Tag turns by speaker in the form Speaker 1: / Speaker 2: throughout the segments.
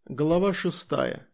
Speaker 1: Глава 6.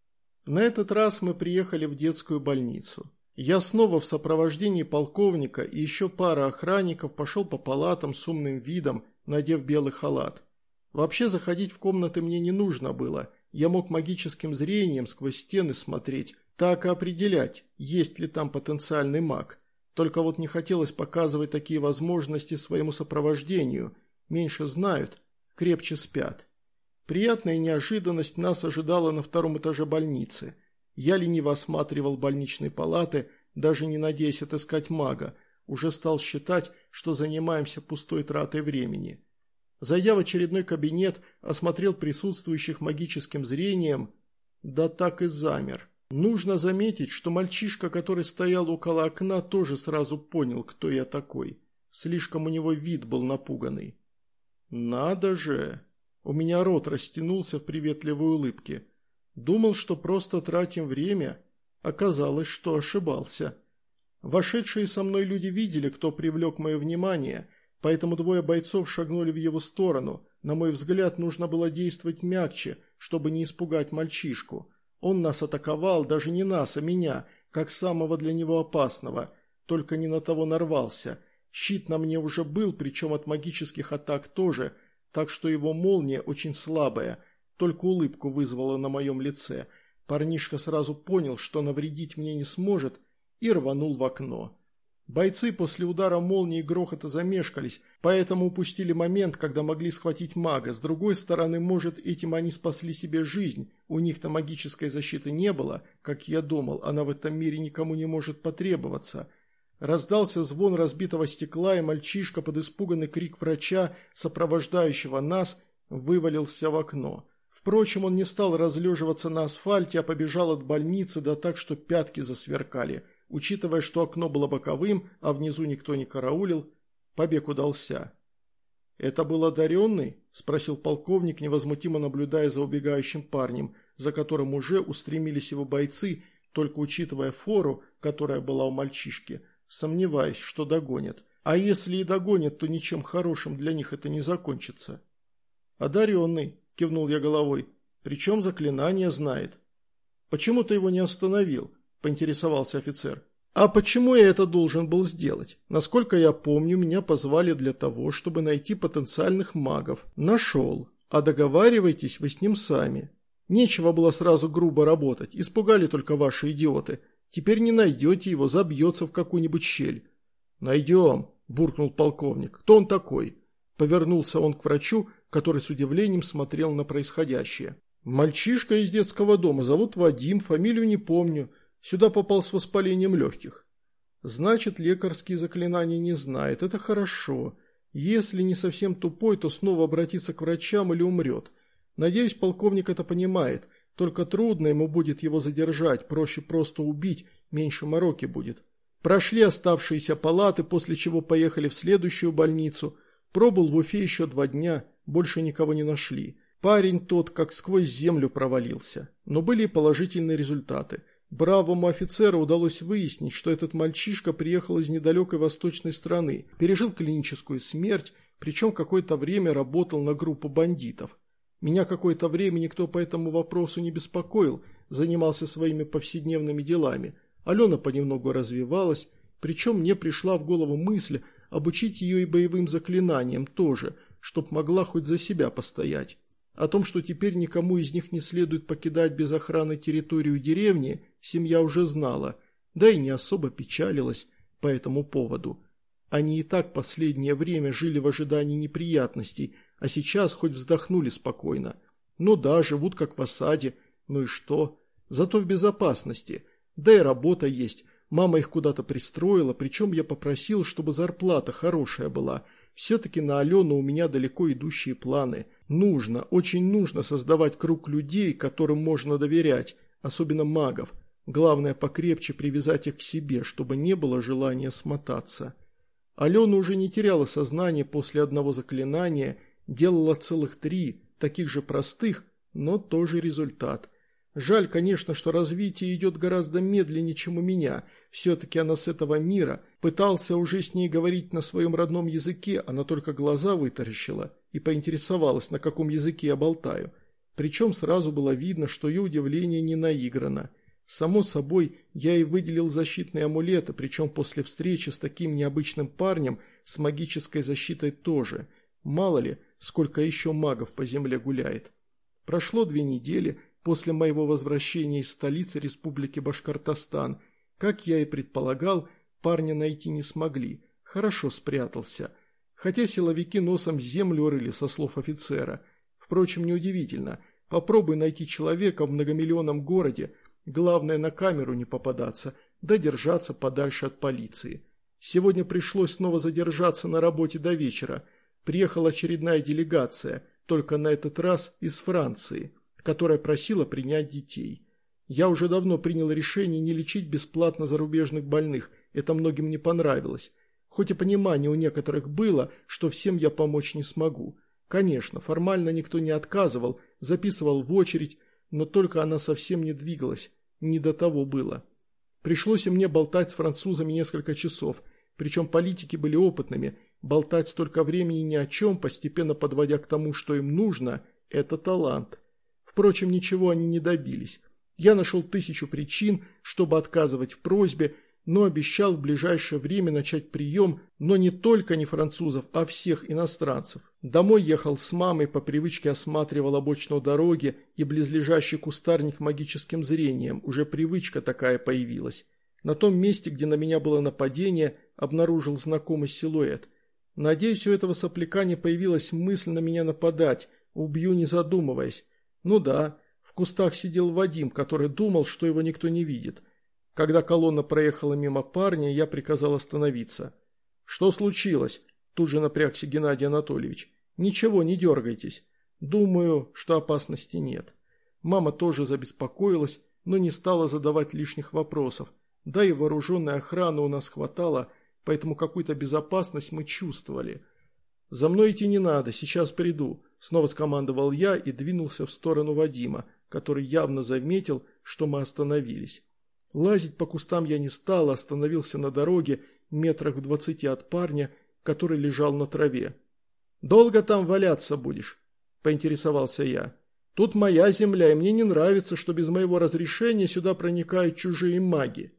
Speaker 1: На этот раз мы приехали в детскую больницу. Я снова в сопровождении полковника и еще пара охранников пошел по палатам с умным видом, надев белый халат. Вообще заходить в комнаты мне не нужно было. Я мог магическим зрением сквозь стены смотреть, так и определять, есть ли там потенциальный маг. Только вот не хотелось показывать такие возможности своему сопровождению. Меньше знают, крепче спят. Приятная неожиданность нас ожидала на втором этаже больницы. Я лениво осматривал больничные палаты, даже не надеясь отыскать мага. Уже стал считать, что занимаемся пустой тратой времени. Зайдя в очередной кабинет, осмотрел присутствующих магическим зрением, да так и замер. Нужно заметить, что мальчишка, который стоял около окна, тоже сразу понял, кто я такой. Слишком у него вид был напуганный. «Надо же!» У меня рот растянулся в приветливой улыбке. Думал, что просто тратим время. Оказалось, что ошибался. Вошедшие со мной люди видели, кто привлек мое внимание, поэтому двое бойцов шагнули в его сторону. На мой взгляд, нужно было действовать мягче, чтобы не испугать мальчишку. Он нас атаковал, даже не нас, а меня, как самого для него опасного. Только не на того нарвался. Щит на мне уже был, причем от магических атак тоже, так что его молния очень слабая, только улыбку вызвала на моем лице. Парнишка сразу понял, что навредить мне не сможет, и рванул в окно. Бойцы после удара молнии и грохота замешкались, поэтому упустили момент, когда могли схватить мага. С другой стороны, может, этим они спасли себе жизнь, у них-то магической защиты не было, как я думал, она в этом мире никому не может потребоваться. Раздался звон разбитого стекла, и мальчишка под испуганный крик врача, сопровождающего нас, вывалился в окно. Впрочем, он не стал разлеживаться на асфальте, а побежал от больницы, да так, что пятки засверкали. Учитывая, что окно было боковым, а внизу никто не караулил, побег удался. «Это был одаренный?» – спросил полковник, невозмутимо наблюдая за убегающим парнем, за которым уже устремились его бойцы, только учитывая фору, которая была у мальчишки – сомневаюсь, что догонят. А если и догонят, то ничем хорошим для них это не закончится. «Одаренный», – кивнул я головой, – «причем заклинание знает». «Почему ты его не остановил?» – поинтересовался офицер. «А почему я это должен был сделать? Насколько я помню, меня позвали для того, чтобы найти потенциальных магов. Нашел. А договаривайтесь вы с ним сами. Нечего было сразу грубо работать, испугали только ваши идиоты. Теперь не найдете его, забьется в какую-нибудь щель». «Найдем», – буркнул полковник. «Кто он такой?» Повернулся он к врачу, который с удивлением смотрел на происходящее. «Мальчишка из детского дома, зовут Вадим, фамилию не помню. Сюда попал с воспалением легких». «Значит, лекарские заклинания не знает. Это хорошо. Если не совсем тупой, то снова обратится к врачам или умрет. Надеюсь, полковник это понимает. Только трудно ему будет его задержать, проще просто убить, меньше мороки будет». Прошли оставшиеся палаты, после чего поехали в следующую больницу. Пробыл в Уфе еще 2 дня, больше никого не нашли. Парень тот как сквозь землю провалился. Но были и положительные результаты. Бравому офицеру удалось выяснить, что этот мальчишка приехал из недалекой восточной страны, пережил клиническую смерть, причем какое-то время работал на группу бандитов. Меня какое-то время никто по этому вопросу не беспокоил, занимался своими повседневными делами. Алена понемногу развивалась, причем мне пришла в голову мысль обучить ее и боевым заклинаниям тоже, чтоб могла хоть за себя постоять. О том, что теперь никому из них не следует покидать без охраны территорию деревни, семья уже знала, да и не особо печалилась по этому поводу. Они и так последнее время жили в ожидании неприятностей, а сейчас хоть вздохнули спокойно. Ну да, живут как в осаде, ну и что? Зато в безопасности. Да и работа есть, мама их куда-то пристроила, причем я попросил, чтобы зарплата хорошая была. Все-таки на Алену у меня далеко идущие планы. Нужно, очень нужно создавать круг людей, которым можно доверять, особенно магов. Главное покрепче привязать их к себе, чтобы не было желания смотаться. Алена уже не теряла сознание после одного заклинания, делала целых 3, таких же простых, но тоже результат. Жаль, конечно, что развитие идет гораздо медленнее, чем у меня. Все-таки она с этого мира. Пытался уже с ней говорить на своем родном языке, она только глаза вытаращила и поинтересовалась, на каком языке я болтаю. Причем сразу было видно, что ее удивление не наиграно. Само собой, я и выделил защитные амулеты, причем после встречи с таким необычным парнем с магической защитой тоже. Мало ли, сколько еще магов по земле гуляет. Прошло 2 недели после моего возвращения из столицы Республики Башкортостан. Как я и предполагал, парня найти не смогли. Хорошо спрятался. Хотя силовики носом землю рыли, со слов офицера. Впрочем, неудивительно. Попробуй найти человека в многомиллионном городе. Главное, на камеру не попадаться, да держаться подальше от полиции. Сегодня пришлось снова задержаться на работе до вечера. Приехала очередная делегация, только на этот раз из Франции, которая просила принять детей. Я уже давно принял решение не лечить бесплатно зарубежных больных, это многим не понравилось. Хоть и понимание у некоторых было, что всем я помочь не смогу. Конечно, формально никто не отказывал, записывал в очередь, но только она совсем не двигалась, не до того было. Пришлось и мне болтать с французами несколько часов, причем политики были опытными, болтать столько времени ни о чем, постепенно подводя к тому, что им нужно, это талант. Впрочем, ничего они не добились. Я нашел 1000 причин, чтобы отказывать в просьбе, но обещал в ближайшее время начать прием, но не только не французов, а всех иностранцев. Домой ехал с мамой, по привычке осматривал обочину дороги и близлежащий кустарник магическим зрением, уже привычка такая появилась. На том месте, где на меня было нападение, обнаружил знакомый силуэт. Надеюсь, у этого сопляка не появилась мысль на меня нападать, убью не задумываясь. Ну да, в кустах сидел Вадим, который думал, что его никто не видит. Когда колонна проехала мимо парня, я приказал остановиться. «Что случилось?» – тут же напрягся Геннадий Анатольевич. «Ничего, не дергайтесь. Думаю, что опасности нет». Мама тоже забеспокоилась, но не стала задавать лишних вопросов. Да и вооруженной охраны у нас хватало, поэтому какую-то безопасность мы чувствовали. «За мной идти не надо, сейчас приду», – снова скомандовал я и двинулся в сторону Вадима, который явно заметил, что мы остановились. Лазить по кустам я не стал, а остановился на дороге, метрах в 20 от парня, который лежал на траве. «Долго там валяться будешь?» – поинтересовался я. «Тут моя земля, и мне не нравится, что без моего разрешения сюда проникают чужие маги».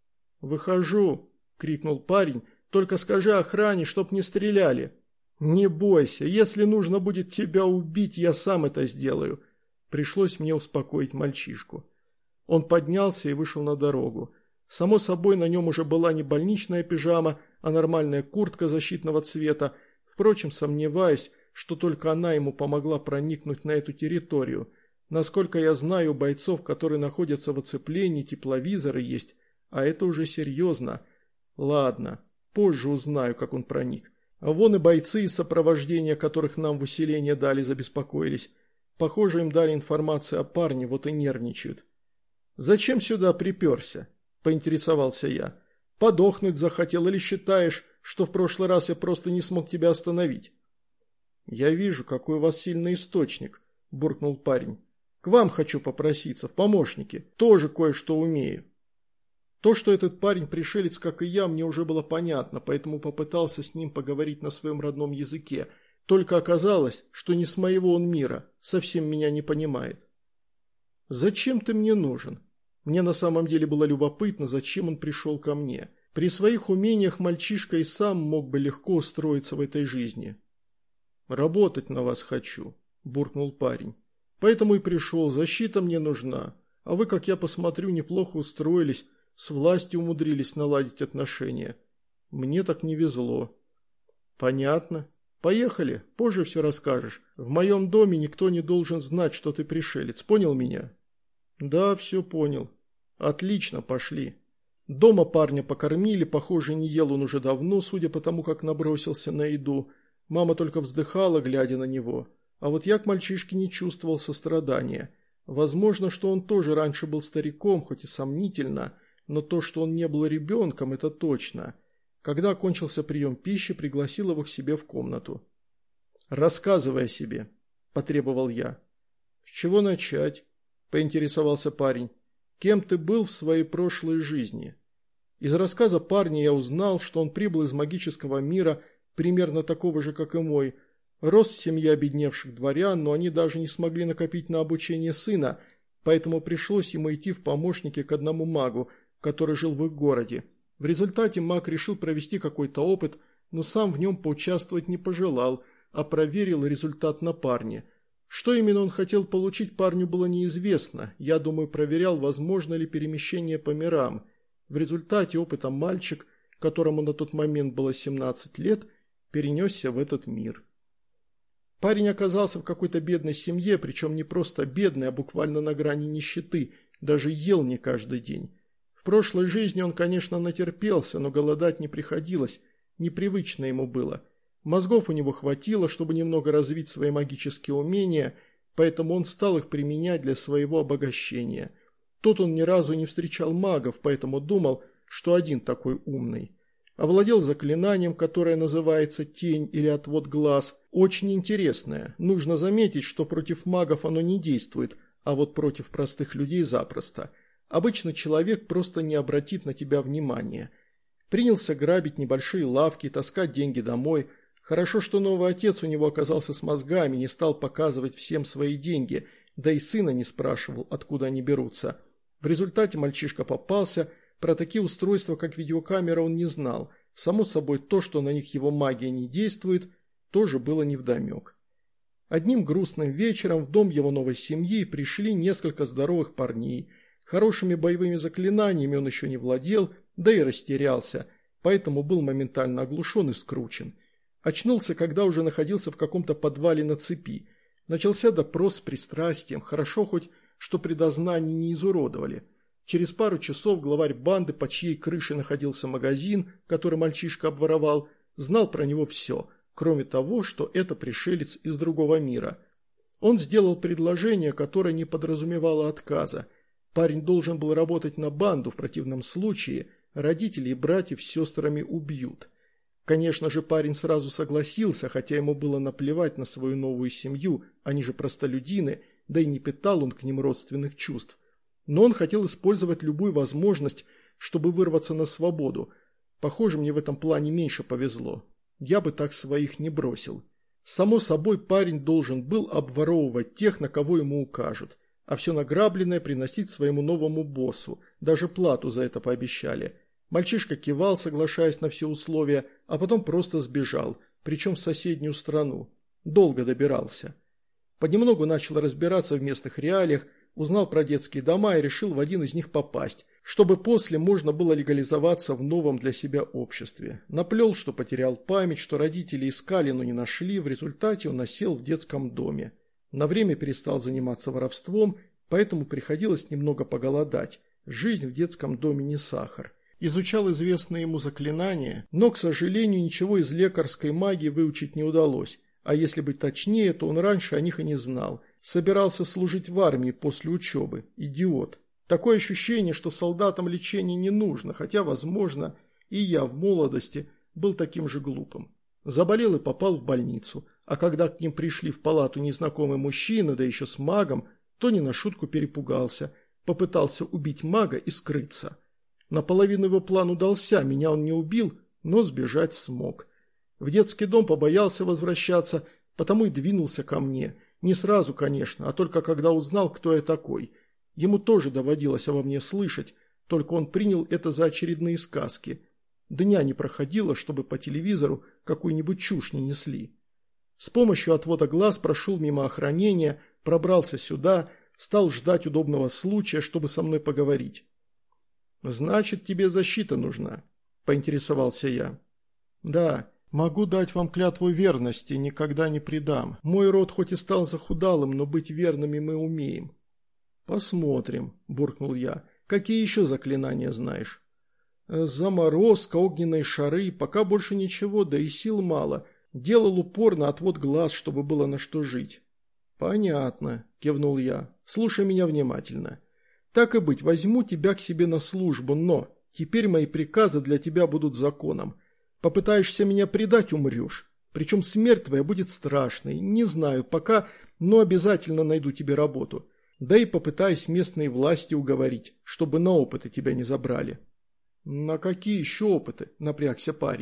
Speaker 1: «Выхожу!» – крикнул парень. «Только скажи охране, чтоб не стреляли». «Не бойся, если нужно будет тебя убить, я сам это сделаю». Пришлось мне успокоить мальчишку. Он поднялся и вышел на дорогу. Само собой, на нем уже была не больничная пижама, а нормальная куртка защитного цвета. Впрочем, сомневаюсь, что только она ему помогла проникнуть на эту территорию. Насколько я знаю, у бойцов, которые находятся в оцеплении, тепловизоры есть, а это уже серьезно. Ладно, позже узнаю, как он проник. А вон и бойцы из сопровождения, которых нам в усиление дали, забеспокоились. Похоже, им дали информацию о парне, вот и нервничают. «Зачем сюда приперся?» – поинтересовался я. «Подохнуть захотел или считаешь, что в прошлый раз я просто не смог тебя остановить?» «Я вижу, какой у вас сильный источник», – буркнул парень. «К вам хочу попроситься, в помощники. Тоже кое-что умею». То, что этот парень пришелец, как и я, мне уже было понятно, поэтому попытался с ним поговорить на своем родном языке. Только оказалось, что не с моего он мира, совсем меня не понимает. «Зачем ты мне нужен?» Мне на самом деле было любопытно, зачем он пришел ко мне. При своих умениях мальчишка и сам мог бы легко устроиться в этой жизни. «Работать на вас хочу», – буркнул парень. «Поэтому и пришел, защита мне нужна. А вы, как я посмотрю, неплохо устроились, с властью умудрились наладить отношения. Мне так не везло». «Понятно. Поехали, позже все расскажешь. В моем доме никто не должен знать, что ты пришелец, понял меня?» «Да, все понял. Отлично, пошли». Дома парня покормили, похоже, не ел он уже давно, судя по тому, как набросился на еду. Мама только вздыхала, глядя на него. А вот я к мальчишке не чувствовал сострадания. Возможно, что он тоже раньше был стариком, хоть и сомнительно, но то, что он не был ребенком, это точно. Когда окончился прием пищи, пригласил его к себе в комнату. «Рассказывай о себе», – потребовал я. «С чего начать?» – поинтересовался парень. «Кем ты был в своей прошлой жизни?» Из рассказа парня я узнал, что он прибыл из магического мира, примерно такого же, как и мой. Рос в семье обедневших дворян, но они даже не смогли накопить на обучение сына, поэтому пришлось ему идти в помощники к одному магу, который жил в их городе. В результате маг решил провести какой-то опыт, но сам в нем поучаствовать не пожелал, а проверил результат на парне. Что именно он хотел получить, парню было неизвестно. Я думаю, проверял, возможно ли перемещение по мирам. В результате опыта мальчик, которому на тот момент было 17 лет, перенесся в этот мир. Парень оказался в какой-то бедной семье, причем не просто бедной, а буквально на грани нищеты, даже ел не каждый день. В прошлой жизни он, конечно, натерпелся, но голодать не приходилось, непривычно ему было. Мозгов у него хватило, чтобы немного развить свои магические умения, поэтому он стал их применять для своего обогащения. Тут он ни разу не встречал магов, поэтому думал, что один такой умный. Овладел заклинанием, которое называется «тень» или «отвод глаз». Очень интересное. Нужно заметить, что против магов оно не действует, а вот против простых людей запросто. Обычно человек просто не обратит на тебя внимания. Принялся грабить небольшие лавки, таскать деньги домой. Хорошо, что новый отец у него оказался с мозгами, не стал показывать всем свои деньги, да и сына не спрашивал, откуда они берутся. В результате мальчишка попался. Про такие устройства, как видеокамера, он не знал. Само собой, то, что на них его магия не действует, тоже было невдомек. Одним грустным вечером в дом его новой семьи пришли несколько здоровых парней. Хорошими боевыми заклинаниями он еще не владел, да и растерялся, поэтому был моментально оглушен и скручен. Очнулся, когда уже находился в каком-то подвале на цепи. Начался допрос с пристрастием, хорошо хоть, что при дознании не изуродовали. Через пару часов главарь банды, по чьей крыше находился магазин, который мальчишка обворовал, знал про него все, кроме того, что это пришелец из другого мира. Он сделал предложение, которое не подразумевало отказа. Парень должен был работать на банду, в противном случае родителей и братьев с сестрами убьют. Конечно же, парень сразу согласился, хотя ему было наплевать на свою новую семью, они же простолюдины, да и не питал он к ним родственных чувств. Но он хотел использовать любую возможность, чтобы вырваться на свободу. Похоже, мне в этом плане меньше повезло. Я бы так своих не бросил. Само собой, парень должен был обворовывать тех, на кого ему укажут, а все награбленное приносить своему новому боссу, даже плату за это пообещали. Мальчишка кивал, соглашаясь на все условия, а потом просто сбежал, причем в соседнюю страну. Долго добирался. Понемногу начал разбираться в местных реалиях, узнал про детские дома и решил в один из них попасть, чтобы после можно было легализоваться в новом для себя обществе. Наплел, что потерял память, что родители искали, но не нашли, в результате он осел в детском доме. На время перестал заниматься воровством, поэтому приходилось немного поголодать. Жизнь в детском доме не сахар. Изучал известные ему заклинания, но, к сожалению, ничего из лекарской магии выучить не удалось, а если быть точнее, то он раньше о них и не знал. Собирался служить в армии после учебы. Идиот. Такое ощущение, что солдатам лечение не нужно, хотя, возможно, и я в молодости был таким же глупым. Заболел и попал в больницу, а когда к ним пришли в палату незнакомый мужчина, да еще с магом, то не на шутку перепугался, попытался убить мага и скрыться. Наполовину его план удался, меня он не убил, но сбежать смог. В детский дом побоялся возвращаться, потому и двинулся ко мне. Не сразу, конечно, а только когда узнал, кто я такой. Ему тоже доводилось обо мне слышать, только он принял это за очередные сказки. Дня не проходило, чтобы по телевизору какую-нибудь чушь не несли. С помощью отвода глаз прошел мимо охранения, пробрался сюда, стал ждать удобного случая, чтобы со мной поговорить. «Значит, тебе защита нужна?» – поинтересовался я. «Да». «Могу дать вам клятву верности, никогда не предам. Мой род хоть и стал захудалым, но быть верными мы умеем». «Посмотрим», – буркнул я. «Какие еще заклинания знаешь?» «Заморозка, огненные шары, пока больше ничего, да и сил мало. Делал упор на отвод глаз, чтобы было на что жить». «Понятно», – кивнул я. «Слушай меня внимательно. Так и быть, возьму тебя к себе на службу, но теперь мои приказы для тебя будут законом. Попытаешься меня предать – умрешь. Причем смерть твоя будет страшной. Не знаю пока, но обязательно найду тебе работу. Да и попытаюсь местные власти уговорить, чтобы на опыты тебя не забрали». «На какие еще опыты?» – напрягся парень.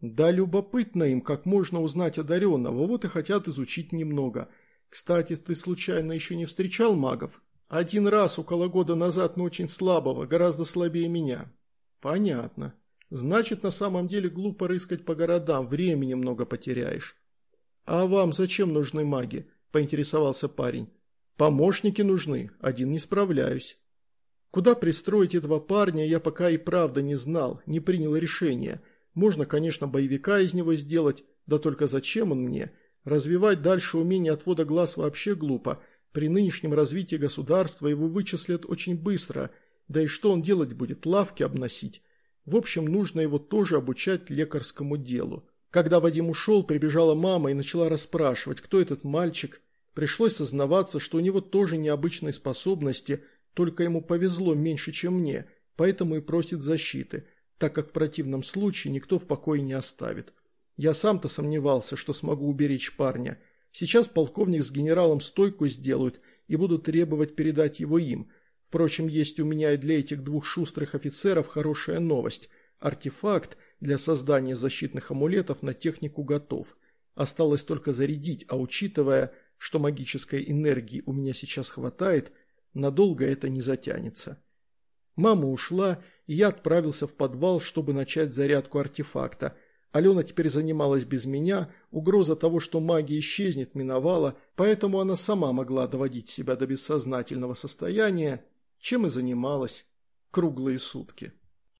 Speaker 1: Да любопытно им, как можно узнать одаренного, вот и хотят изучить немного. Кстати, ты случайно еще не встречал магов? Один раз около года назад, но очень слабого, гораздо слабее меня. Понятно. Значит, на самом деле глупо рыскать по городам, времени много потеряешь. А вам зачем нужны маги? Поинтересовался парень. Помощники нужны, один не справляюсь. Куда пристроить этого парня, я пока и правда не знал, не принял решения. Можно, конечно, боевика из него сделать, да только зачем он мне? Развивать дальше умение отвода глаз вообще глупо. При нынешнем развитии государства его вычислят очень быстро. Да и что он делать будет? Лавки обносить? В общем, нужно его тоже обучать лекарскому делу. Когда Вадим ушел, прибежала мама и начала расспрашивать, кто этот мальчик. Пришлось сознаваться, что у него тоже необычные способности, только ему повезло меньше, чем мне, поэтому и просит защиты, так как в противном случае никто в покое не оставит. Я сам-то сомневался, что смогу уберечь парня. Сейчас полковник с генералом стойку сделают и будут требовать передать его им. Впрочем, есть у меня и для этих двух шустрых офицеров хорошая новость. Артефакт для создания защитных амулетов на технику готов. Осталось только зарядить, а учитывая, что магической энергии у меня сейчас хватает, надолго это не затянется. Мама ушла, и я отправился в подвал, чтобы начать зарядку артефакта. Алена теперь занималась без меня, угроза того, что магия исчезнет, миновала, поэтому она сама могла доводить себя до бессознательного состояния, чем и занималась круглые сутки.